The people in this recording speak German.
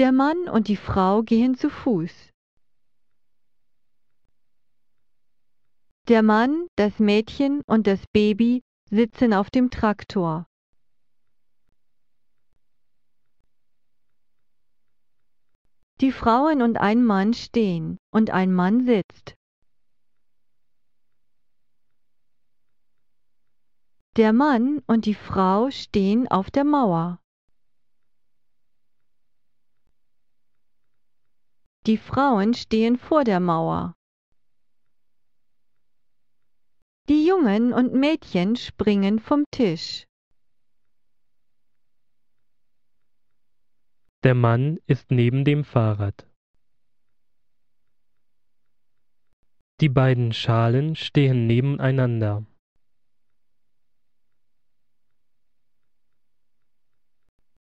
Der Mann und die Frau gehen zu Fuß. Der Mann, das Mädchen und das Baby sitzen auf dem Traktor. Die Frauen und ein Mann stehen und ein Mann sitzt. Der Mann und die Frau stehen auf der Mauer. Die Frauen stehen vor der Mauer. Die Jungen und Mädchen springen vom Tisch. Der Mann ist neben dem Fahrrad. Die beiden Schalen stehen nebeneinander.